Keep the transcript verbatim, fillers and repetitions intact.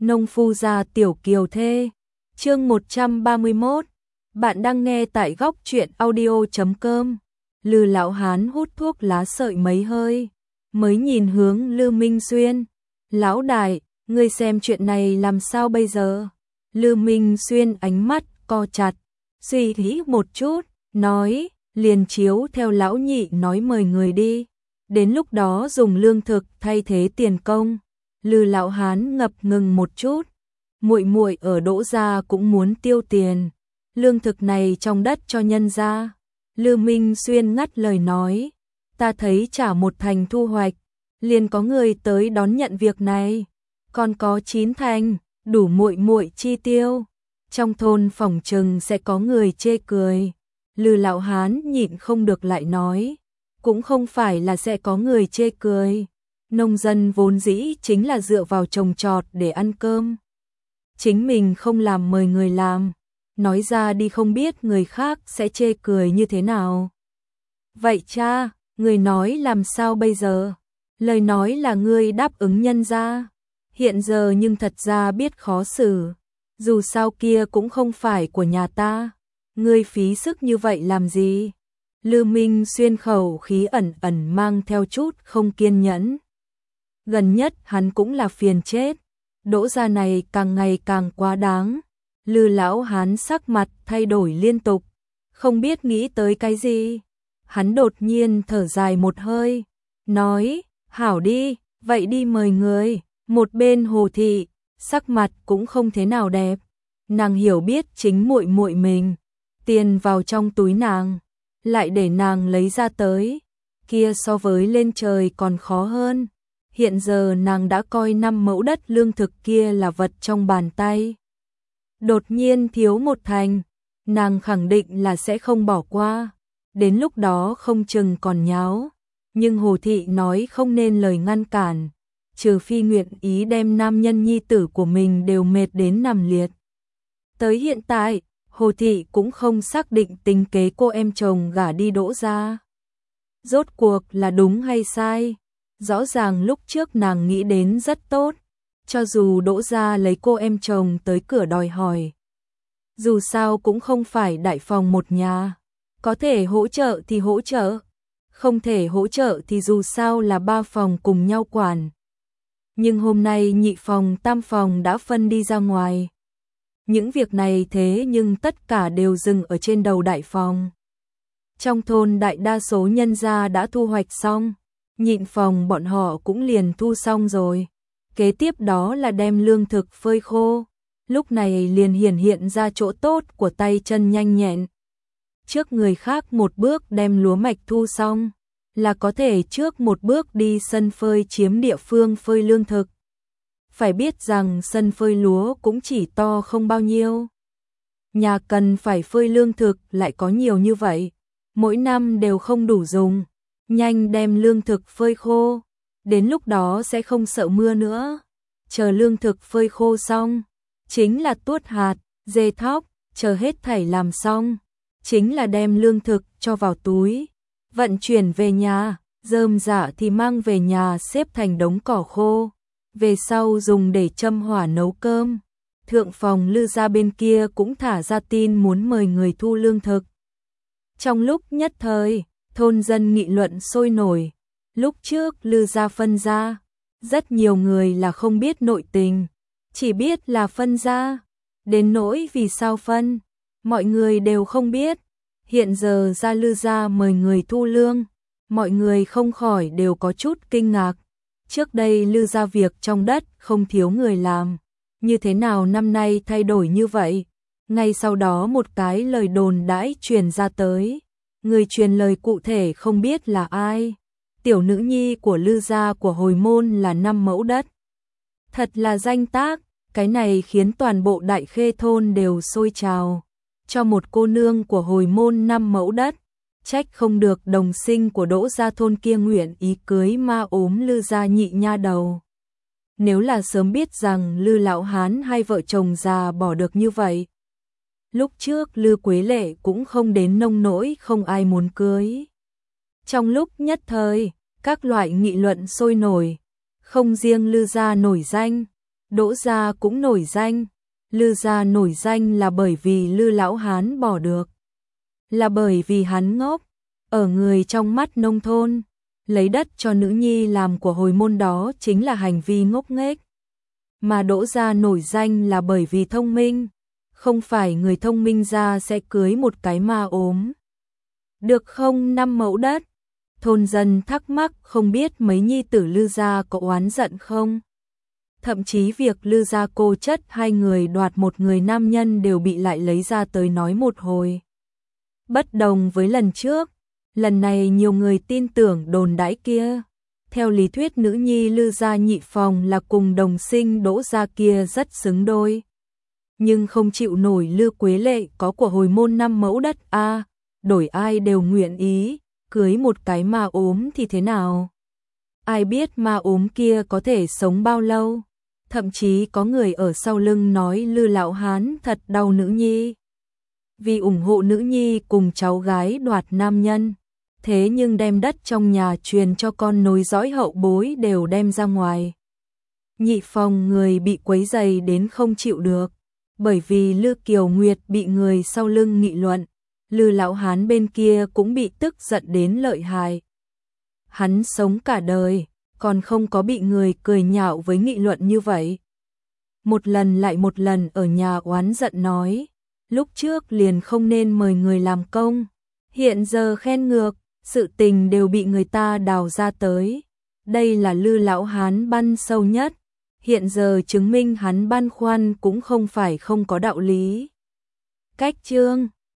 Nông phu gia tiểu kiều thê. Chương một trăm ba mươi mốt. Bạn đang nghe tại góc truyện audio chấm com. Lư lão hán hút thuốc lá sợi mấy hơi, mới nhìn hướng Lư Minh Xuyên. Lão đại, ngươi xem chuyện này làm sao bây giờ? Lư Minh Xuyên ánh mắt co chặt, suy nghĩ một chút, nói, liền chiếu theo lão nhị nói mời người đi. Đến lúc đó dùng lương thực thay thế tiền công. Lư lão hán ngập ngừng một chút, muội muội ở Đỗ gia cũng muốn tiêu tiền, lương thực này trong đất cho nhân gia. Lư Minh Xuyên ngắt lời nói, ta thấy trả một thành thu hoạch, liền có người tới đón nhận việc này, còn có chín thành, đủ muội muội chi tiêu. Trong thôn phỏng chừng sẽ có người chê cười. Lư lão hán nhịn không được lại nói, cũng không phải là sẽ có người chê cười. Nông dân vốn dĩ chính là dựa vào trồng trọt để ăn cơm. Chính mình không làm mời người làm, nói ra đi không biết người khác sẽ chê cười như thế nào. Vậy cha, người nói làm sao bây giờ? Lời nói là ngươi đáp ứng nhân gia. Hiện giờ nhưng thật ra biết khó xử. Dù sao kia cũng không phải của nhà ta. Ngươi phí sức như vậy làm gì? Lư Minh Xuyên khẩu khí ẩn ẩn mang theo chút không kiên nhẫn. Gần nhất hắn cũng là phiền chết. Đỗ gia này càng ngày càng quá đáng. Lư lão hán sắc mặt thay đổi liên tục, không biết nghĩ tới cái gì. Hắn đột nhiên thở dài một hơi, nói, hảo đi, vậy đi mời người. Một bên Hồ thị, sắc mặt cũng không thế nào đẹp. Nàng hiểu biết chính muội muội mình, tiền vào trong túi nàng, lại để nàng lấy ra tới, kia so với lên trời còn khó hơn. Hiện giờ nàng đã coi năm mẫu đất lương thực kia là vật trong bàn tay. Đột nhiên thiếu một thành, nàng khẳng định là sẽ không bỏ qua. Đến lúc đó không chừng còn nháo. Nhưng Hồ thị nói không nên lời ngăn cản, trừ phi nguyện ý đem nam nhân nhi tử của mình đều mệt đến nằm liệt. Tới hiện tại, Hồ thị cũng không xác định tính kế cô em chồng gả đi Đỗ gia. Rốt cuộc là đúng hay sai? Rõ ràng lúc trước nàng nghĩ đến rất tốt, cho dù Đỗ gia lấy cô em chồng tới cửa đòi hỏi. Dù sao cũng không phải đại phòng một nhà, có thể hỗ trợ thì hỗ trợ, không thể hỗ trợ thì dù sao là ba phòng cùng nhau quản. Nhưng hôm nay nhị phòng tam phòng đã phân đi ra ngoài. Những việc này thế nhưng tất cả đều dừng ở trên đầu đại phòng. Trong thôn đại đa số nhân gia đã thu hoạch xong, nhịn phòng bọn họ cũng liền thu xong rồi. Kế tiếp đó là đem lương thực phơi khô, lúc này liền hiển hiện ra chỗ tốt của tay chân nhanh nhẹn. Trước người khác một bước đem lúa mạch thu xong, là có thể trước một bước đi sân phơi chiếm địa phương phơi lương thực. Phải biết rằng sân phơi lúa cũng chỉ to không bao nhiêu. Nhà cần phải phơi lương thực lại có nhiều như vậy, mỗi năm đều không đủ dùng. Nhanh đem lương thực phơi khô, đến lúc đó sẽ không sợ mưa nữa. Chờ lương thực phơi khô xong, chính là tuốt hạt, dê thóc, chờ hết thảy làm xong, chính là đem lương thực cho vào túi, vận chuyển về nhà, rơm rạ thì mang về nhà xếp thành đống cỏ khô, về sau dùng để châm hỏa nấu cơm. Thượng phòng Lư gia bên kia cũng thả ra tin muốn mời người thu lương thực. Trong lúc nhất thời, thôn dân nghị luận sôi nổi. Lúc trước Lư gia phân gia, rất nhiều người là không biết nội tình, chỉ biết là phân gia. Đến nỗi vì sao phân, mọi người đều không biết. Hiện giờ gia Lư gia mời người thu lương, mọi người không khỏi đều có chút kinh ngạc. Trước đây Lư gia việc trong đất không thiếu người làm, như thế nào năm nay thay đổi như vậy? Ngay sau đó một cái lời đồn đãi truyền ra tới. Người truyền lời cụ thể không biết là ai. Tiểu nữ nhi của Lư gia của hồi môn là năm mẫu đất. Thật là danh tác, cái này khiến toàn bộ Đại Khê thôn đều sôi trào. Cho một cô nương của hồi môn năm mẫu đất, trách không được đồng sinh của Đỗ gia thôn kia nguyện ý cưới ma ốm Lư gia nhị nha đầu. Nếu là sớm biết rằng Lư lão hán hai vợ chồng già bỏ được như vậy, lúc trước Lư Quế Lệ cũng không đến nông nỗi không ai muốn cưới. Trong lúc nhất thời, các loại nghị luận sôi nổi, không riêng Lư gia nổi danh, Đỗ gia cũng nổi danh. Lư gia nổi danh là bởi vì Lư lão hán bỏ được. Là bởi vì hắn ngốc. Ở người trong mắt nông thôn, lấy đất cho nữ nhi làm của hồi môn đó chính là hành vi ngốc nghếch. Mà Đỗ gia nổi danh là bởi vì thông minh. Không phải người thông minh ra sẽ cưới một cái ma ốm. Được không năm mẫu đất? Thôn dân thắc mắc không biết mấy nhi tử Lư gia có oán giận không? Thậm chí việc Lư gia cô chất hai người đoạt một người nam nhân đều bị lại lấy ra tới nói một hồi. Bất đồng với lần trước, lần này nhiều người tin tưởng đồn đãi kia. Theo lý thuyết nữ nhi Lư gia nhị phòng là cùng đồng sinh Đỗ gia kia rất xứng đôi. Nhưng không chịu nổi Lư Quế Lệ có của hồi môn năm mẫu đất a, đổi ai đều nguyện ý, cưới một cái ma ốm thì thế nào? Ai biết ma ốm kia có thể sống bao lâu? Thậm chí có người ở sau lưng nói Lư lão hán thật đau nữ nhi. Vì ủng hộ nữ nhi cùng cháu gái đoạt nam nhân, thế nhưng đem đất trong nhà truyền cho con nối dõi hậu bối đều đem ra ngoài. Nhị phòng người bị quấy rầy đến không chịu được, bởi vì Lư Kiều Nguyệt bị người sau lưng nghị luận, Lư lão hán bên kia cũng bị tức giận đến lợi hại. Hắn sống cả đời, còn không có bị người cười nhạo với nghị luận như vậy. Một lần lại một lần ở nhà oán giận nói, lúc trước liền không nên mời người làm công, hiện giờ khen ngược, sự tình đều bị người ta đào ra tới. Đây là Lư lão hán băn sâu nhất, hiện giờ chứng minh hắn băn khoăn cũng không phải không có đạo lý. Cách chương